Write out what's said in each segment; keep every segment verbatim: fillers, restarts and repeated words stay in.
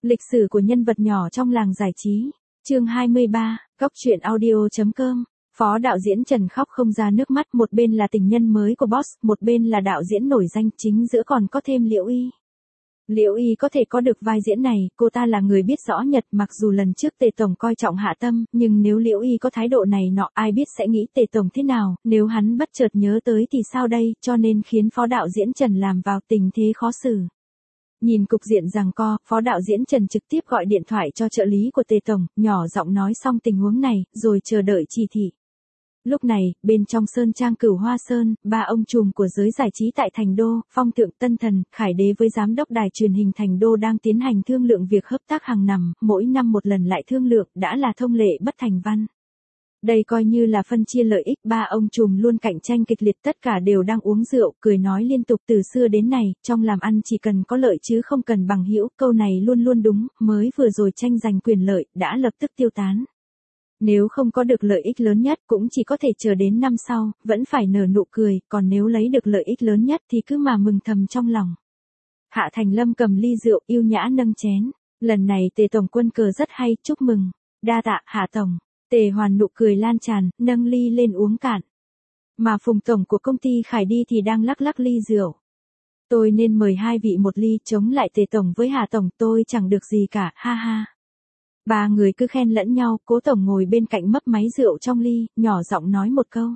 Lịch sử của nhân vật nhỏ trong làng giải trí. Chương hai mươi ba, Góc truyện audio.com. Phó đạo diễn Trần khóc không ra nước mắt, một bên là tình nhân mới của boss, một bên là đạo diễn nổi danh, chính giữa còn có thêm Liễu Y. Liễu Y có thể có được vai diễn này, cô ta là người biết rõ Nhật, mặc dù lần trước Tề Tổng coi trọng Hạ Tâm, nhưng nếu Liễu Y có thái độ này nọ, ai biết sẽ nghĩ Tề Tổng thế nào, nếu hắn bất chợt nhớ tới thì sao đây, cho nên khiến phó đạo diễn Trần làm vào tình thế khó xử. Nhìn cục diện giằng co, phó đạo diễn Trần trực tiếp gọi điện thoại cho trợ lý của Tề Tổng, nhỏ giọng nói xong tình huống này, rồi chờ đợi chỉ thị. Lúc này, bên trong Sơn Trang Cửu Hoa Sơn, ba ông trùm của giới giải trí tại Thành Đô, Phong Thượng Tân Thần, Khải Đế với giám đốc đài truyền hình Thành Đô đang tiến hành thương lượng việc hợp tác hàng năm, mỗi năm một lần lại thương lượng, đã là thông lệ bất thành văn. Đây coi như là phân chia lợi ích, ba ông trùm luôn cạnh tranh kịch liệt, tất cả đều đang uống rượu, cười nói liên tục từ xưa đến nay, trong làm ăn chỉ cần có lợi chứ không cần bằng hữu, câu này luôn luôn đúng, mới vừa rồi tranh giành quyền lợi, đã lập tức tiêu tán. Nếu không có được lợi ích lớn nhất cũng chỉ có thể chờ đến năm sau, vẫn phải nở nụ cười, còn nếu lấy được lợi ích lớn nhất thì cứ mà mừng thầm trong lòng. Hạ Thành Lâm cầm ly rượu yêu nhã nâng chén, lần này Tề Tổng quân cờ rất hay, chúc mừng, đa tạ Hạ Tổng. Tề Hoàn nụ cười lan tràn, nâng ly lên uống cạn. Mà Phùng Tổng của công ty Khải đi thì đang lắc lắc ly rượu. Tôi nên mời hai vị một ly, chống lại Tề Tổng với Hạ Tổng, tôi chẳng được gì cả, ha ha. Ba người cứ khen lẫn nhau, Cố Tổng ngồi bên cạnh mấp máy rượu trong ly, nhỏ giọng nói một câu.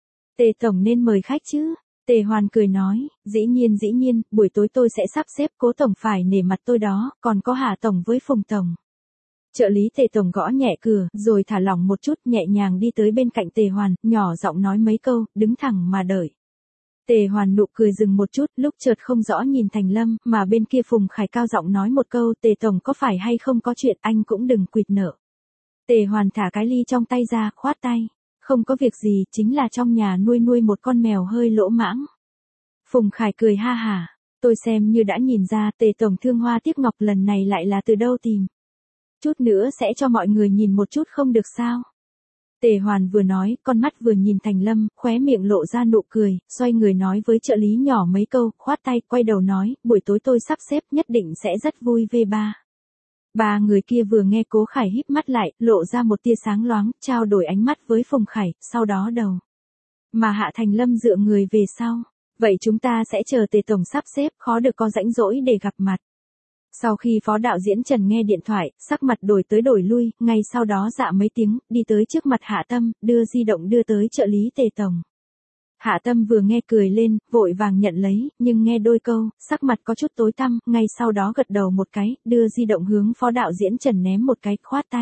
Tề Tổng nên mời khách chứ. Tề Hoàn cười nói, dĩ nhiên dĩ nhiên, buổi tối tôi sẽ sắp xếp, Cố Tổng phải nể mặt tôi đó, còn có Hạ Tổng với Phùng Tổng. Trợ lý Tề Tổng gõ nhẹ cửa, rồi thả lỏng một chút, nhẹ nhàng đi tới bên cạnh Tề Hoàn, nhỏ giọng nói mấy câu, đứng thẳng mà đợi. Tề Hoàn nụ cười dừng một chút, lúc chợt không rõ nhìn Thành Lâm, mà bên kia Phùng Khải cao giọng nói một câu, Tề Tổng có phải hay không có chuyện, anh cũng đừng quỵt nợ. Tề Hoàn thả cái ly trong tay ra, khoát tay, không có việc gì, chính là trong nhà nuôi nuôi một con mèo hơi lỗ mãng. Phùng Khải cười ha hả, tôi xem như đã nhìn ra, Tề Tổng thương hoa tiếc ngọc, lần này lại là từ đâu tìm. Chút nữa sẽ cho mọi người nhìn một chút không được sao? Tề Hoàn vừa nói, con mắt vừa nhìn Thành Lâm, khóe miệng lộ ra nụ cười, xoay người nói với trợ lý nhỏ mấy câu, khoát tay, quay đầu nói, buổi tối tôi sắp xếp nhất định sẽ rất vui về ba. Ba người kia vừa nghe Cố Khải híp mắt lại, lộ ra một tia sáng loáng, trao đổi ánh mắt với Phùng Khải, sau đó đầu. Mà Hạ Thành Lâm dựa người về sau. Vậy chúng ta sẽ chờ Tề Tổng sắp xếp, khó được có rãnh rỗi để gặp mặt. Sau khi phó đạo diễn Trần nghe điện thoại, sắc mặt đổi tới đổi lui, ngay sau đó dạ mấy tiếng, đi tới trước mặt Hạ Tâm, đưa di động đưa tới trợ lý Tề Tổng. Hạ Tâm vừa nghe cười lên, vội vàng nhận lấy, nhưng nghe đôi câu, sắc mặt có chút tối tăm, ngay sau đó gật đầu một cái, đưa di động hướng phó đạo diễn Trần ném một cái, khoát tay.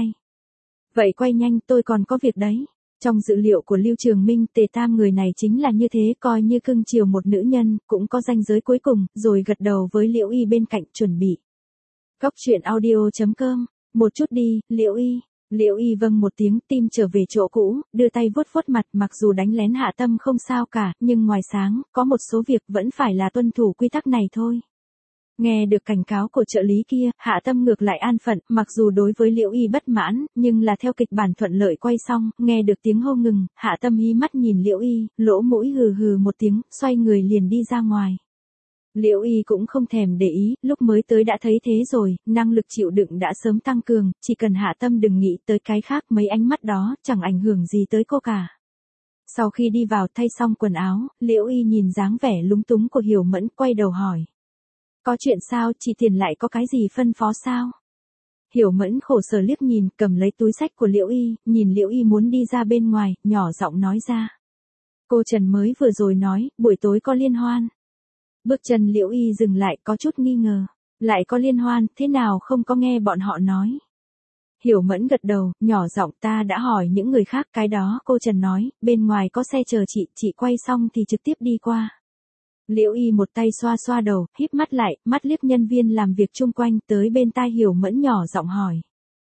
Vậy quay nhanh, tôi còn có việc đấy. Trong dữ liệu của Lưu Trường Minh, Tề Tam người này chính là như thế, coi như cưng chiều một nữ nhân, cũng có ranh giới cuối cùng, rồi gật đầu với Liễu Y bên cạnh chuẩn bị. Góc truyện audio.com, một chút đi, Liễu Y. Liễu Y vâng một tiếng, tim trở về chỗ cũ, đưa tay vuốt vuốt mặt, mặc dù đánh lén Hạ Tâm không sao cả, nhưng ngoài sáng, có một số việc vẫn phải là tuân thủ quy tắc này thôi. Nghe được cảnh cáo của trợ lý kia, Hạ Tâm ngược lại an phận, mặc dù đối với Liễu Y bất mãn, nhưng là theo kịch bản thuận lợi quay xong, nghe được tiếng hô ngừng, Hạ Tâm hí mắt nhìn Liễu Y, lỗ mũi hừ hừ một tiếng, xoay người liền đi ra ngoài. Liễu Y cũng không thèm để ý, lúc mới tới đã thấy thế rồi, năng lực chịu đựng đã sớm tăng cường, chỉ cần Hạ Tâm đừng nghĩ tới cái khác, mấy ánh mắt đó chẳng ảnh hưởng gì tới cô cả. Sau khi đi vào thay xong quần áo, Liễu Y nhìn dáng vẻ lúng túng của Hiểu Mẫn, quay đầu hỏi. Có chuyện sao, chị Tiền lại có cái gì phân phó sao? Hiểu Mẫn khổ sở liếc nhìn, cầm lấy túi xách của Liễu Y, nhìn Liễu Y muốn đi ra bên ngoài, nhỏ giọng nói ra. Cô Trần mới vừa rồi nói, buổi tối có liên hoan. Bước chân Liễu Y dừng lại, có chút nghi ngờ. Lại có liên hoan, thế nào không có nghe bọn họ nói? Hiểu Mẫn gật đầu, nhỏ giọng, ta đã hỏi những người khác, cái đó cô Trần nói, bên ngoài có xe chờ chị, chị quay xong thì trực tiếp đi qua. Liễu Y một tay xoa xoa đầu, híp mắt lại, mắt liếc nhân viên làm việc chung quanh, tới bên tai Hiểu Mẫn nhỏ giọng hỏi.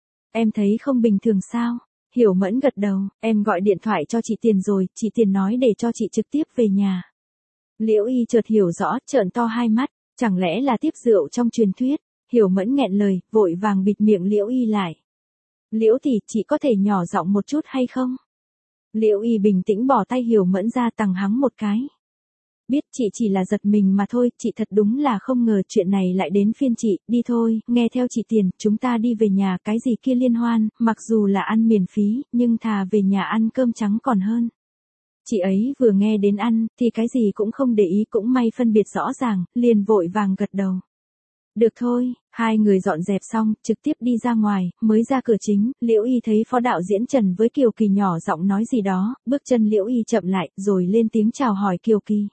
Em thấy không bình thường sao? Hiểu Mẫn gật đầu, em gọi điện thoại cho chị Tiền rồi, chị Tiền nói để cho chị trực tiếp về nhà. Liễu Y chợt hiểu rõ, trợn to hai mắt, chẳng lẽ là tiếp rượu trong truyền thuyết? Hiểu Mẫn nghẹn lời, vội vàng bịt miệng Liễu Y lại. Liễu tỷ, chị có thể nhỏ giọng một chút hay không? Liễu Y bình tĩnh bỏ tay Hiểu Mẫn ra, tằng hắng một cái. biết chị chỉ là giật mình mà thôi, chị thật đúng là không ngờ chuyện này lại đến phiên chị, đi thôi, nghe theo chị Tiền, chúng ta đi về nhà, cái gì kia liên hoan, mặc dù là ăn miễn phí, nhưng thà về nhà ăn cơm trắng còn hơn. Chị ấy vừa nghe đến ăn, thì cái gì cũng không để ý, cũng may phân biệt rõ ràng, liền vội vàng gật đầu. Được thôi, hai người dọn dẹp xong, trực tiếp đi ra ngoài, mới ra cửa chính, Liễu Y thấy phó đạo diễn Trần với Kiều Kỳ nhỏ giọng nói gì đó, bước chân Liễu Y chậm lại, rồi lên tiếng chào hỏi Kiều Kỳ.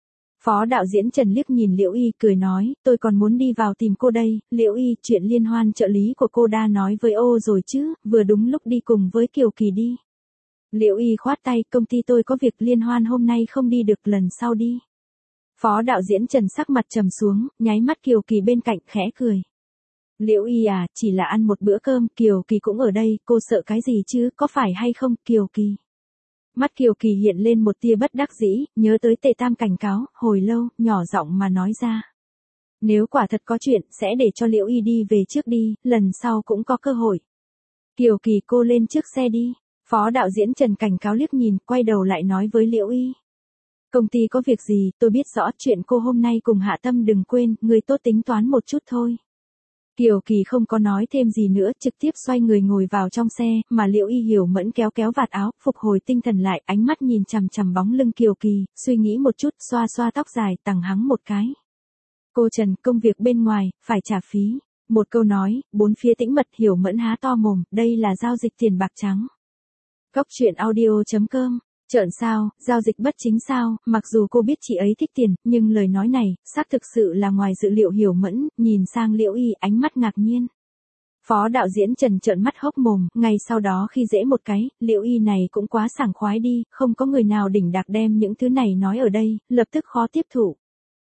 Phó đạo diễn Trần liếc nhìn Liễu Y cười nói, tôi còn muốn đi vào tìm cô đây, Liễu Y, chuyện liên hoan trợ lý của cô đã nói với ô rồi chứ, vừa đúng lúc đi cùng với Kiều Kỳ đi. Liễu Y khoát tay, công ty tôi có việc liên hoan hôm nay không đi được, lần sau đi. Phó đạo diễn Trần sắc mặt trầm xuống, nháy mắt Kiều Kỳ bên cạnh khẽ cười. Liễu Y à, chỉ là ăn một bữa cơm, Kiều Kỳ cũng ở đây, cô sợ cái gì chứ, có phải hay không, Kiều Kỳ? Mắt Kiều Kỳ hiện lên một tia bất đắc dĩ, nhớ tới Tề Tam cảnh cáo, hồi lâu, nhỏ giọng mà nói ra. Nếu quả thật có chuyện, sẽ để cho Liễu Y đi về trước đi, lần sau cũng có cơ hội. Kiều Kỳ, cô lên trước xe đi. Phó đạo diễn Trần cảnh cáo liếc nhìn, quay đầu lại nói với Liễu Y. Công ty có việc gì, tôi biết rõ, chuyện cô hôm nay cùng Hạ Tâm đừng quên, người tốt tính toán một chút thôi. Kiều Kỳ không có nói thêm gì nữa, trực tiếp xoay người ngồi vào trong xe, mà Liễu Y hiểu mẫn kéo kéo vạt áo, phục hồi tinh thần lại, ánh mắt nhìn chằm chằm bóng lưng Kiều Kỳ, suy nghĩ một chút, xoa xoa tóc dài, tằng hắng một cái. Cô Trần, công việc bên ngoài, phải trả phí. Một câu nói, bốn phía tĩnh mật, hiểu mẫn há to mồm, đây là giao dịch tiền bạc trắng. Góc truyện audio chấm com. Trợn sao, giao dịch bất chính sao, mặc dù cô biết chị ấy thích tiền, nhưng lời nói này, xác thực sự là ngoài dự liệu hiểu mẫn, nhìn sang Liễu Y ánh mắt ngạc nhiên. Phó đạo diễn Trần trợn mắt hốc mồm, ngay sau đó khi dễ một cái, Liễu Y này cũng quá sảng khoái đi, không có người nào đỉnh đạc đem những thứ này nói ở đây, lập tức khó tiếp thụ.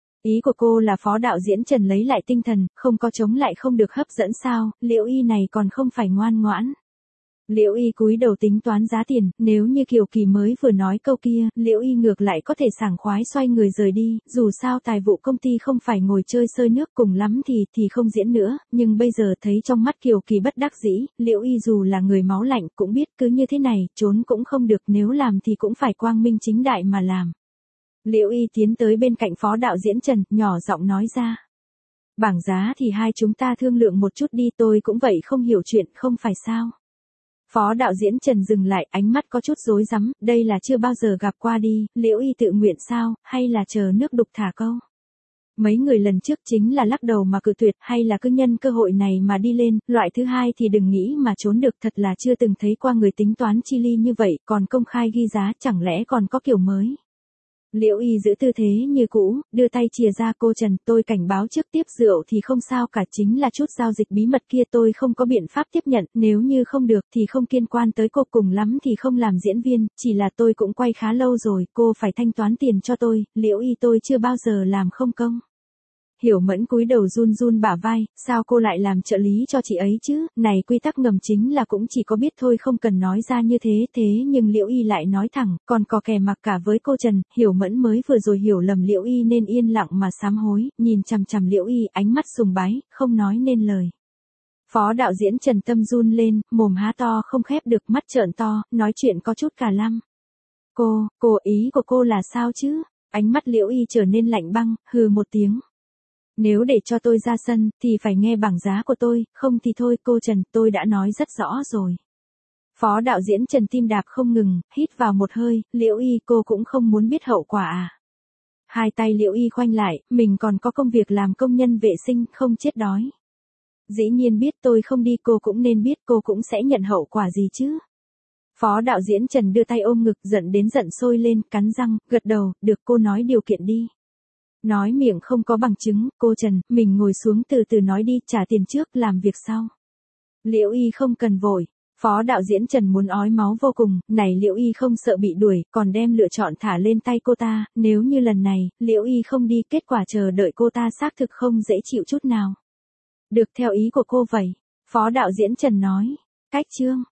Ý của cô là phó đạo diễn Trần lấy lại tinh thần, không có chống lại không được hấp dẫn sao, Liễu Y này còn không phải ngoan ngoãn. Liễu Y cúi đầu tính toán giá tiền, nếu như Kiều Kỳ mới vừa nói câu kia, Liễu Y ngược lại có thể sảng khoái xoay người rời đi, dù sao tài vụ công ty không phải ngồi chơi sơi nước, cùng lắm thì thì không diễn nữa, nhưng bây giờ thấy trong mắt Kiều Kỳ bất đắc dĩ, Liễu Y dù là người máu lạnh cũng biết cứ như thế này, trốn cũng không được, nếu làm thì cũng phải quang minh chính đại mà làm. Liễu Y tiến tới bên cạnh phó đạo diễn Trần, nhỏ giọng nói ra. Bảng giá thì hai chúng ta thương lượng một chút đi, tôi cũng vậy không hiểu chuyện, không phải sao. Phó đạo diễn Trần dừng lại, ánh mắt có chút rối rắm, đây là chưa bao giờ gặp qua đi, Liễu Y tự nguyện sao, hay là chờ nước đục thả câu. Mấy người lần trước chính là lắc đầu mà cự tuyệt, hay là cứ nhân cơ hội này mà đi lên, loại thứ hai thì đừng nghĩ mà trốn được, thật là chưa từng thấy qua người tính toán chi ly như vậy, còn công khai ghi giá, chẳng lẽ còn có kiểu mới. Liễu Y giữ tư thế như cũ, đưa tay chìa ra, cô Trần, tôi cảnh báo trước, tiếp rượu thì không sao cả, chính là chút giao dịch bí mật kia tôi không có biện pháp tiếp nhận, nếu như không được thì không liên quan tới cô, cùng lắm thì không làm diễn viên, chỉ là tôi cũng quay khá lâu rồi, cô phải thanh toán tiền cho tôi, Liễu Y tôi chưa bao giờ làm không công. Hiểu mẫn cúi đầu run run bả vai, sao cô lại làm trợ lý cho chị ấy chứ, này quy tắc ngầm chính là cũng chỉ có biết thôi, không cần nói ra như thế, thế nhưng Liễu Y lại nói thẳng, còn có kẻ mặc cả với cô Trần, hiểu mẫn mới vừa rồi hiểu lầm Liễu Y nên yên lặng mà sám hối, nhìn chằm chằm Liễu Y, ánh mắt sùng bái, không nói nên lời. Phó đạo diễn Trần tâm run lên, mồm há to không khép được, mắt trợn to, nói chuyện có chút cả lăm. Cô, cô ý của cô là sao chứ? Ánh mắt Liễu Y trở nên lạnh băng, hừ một tiếng. Nếu để cho tôi ra sân, thì phải nghe bảng giá của tôi, không thì thôi, cô Trần, tôi đã nói rất rõ rồi. Phó đạo diễn Trần tim đạp không ngừng, hít vào một hơi, Liễu Y, cô cũng không muốn biết hậu quả à. Hai tay Liễu Y khoanh lại, mình còn có công việc làm công nhân vệ sinh, không chết đói. Dĩ nhiên biết tôi không đi, cô cũng nên biết, cô cũng sẽ nhận hậu quả gì chứ. Phó đạo diễn Trần đưa tay ôm ngực, giận đến giận sôi lên, cắn răng, gật đầu, được, cô nói điều kiện đi. Nói miệng không có bằng chứng, cô Trần, mình ngồi xuống từ từ nói đi, trả tiền trước, làm việc sau. Liễu Y không cần vội. Phó đạo diễn Trần muốn ói máu vô cùng, này Liễu Y không sợ bị đuổi, còn đem lựa chọn thả lên tay cô ta, nếu như lần này, Liễu Y không đi, kết quả chờ đợi cô ta xác thực không dễ chịu chút nào. Được, theo ý của cô vậy. Phó đạo diễn Trần nói. Cách chương.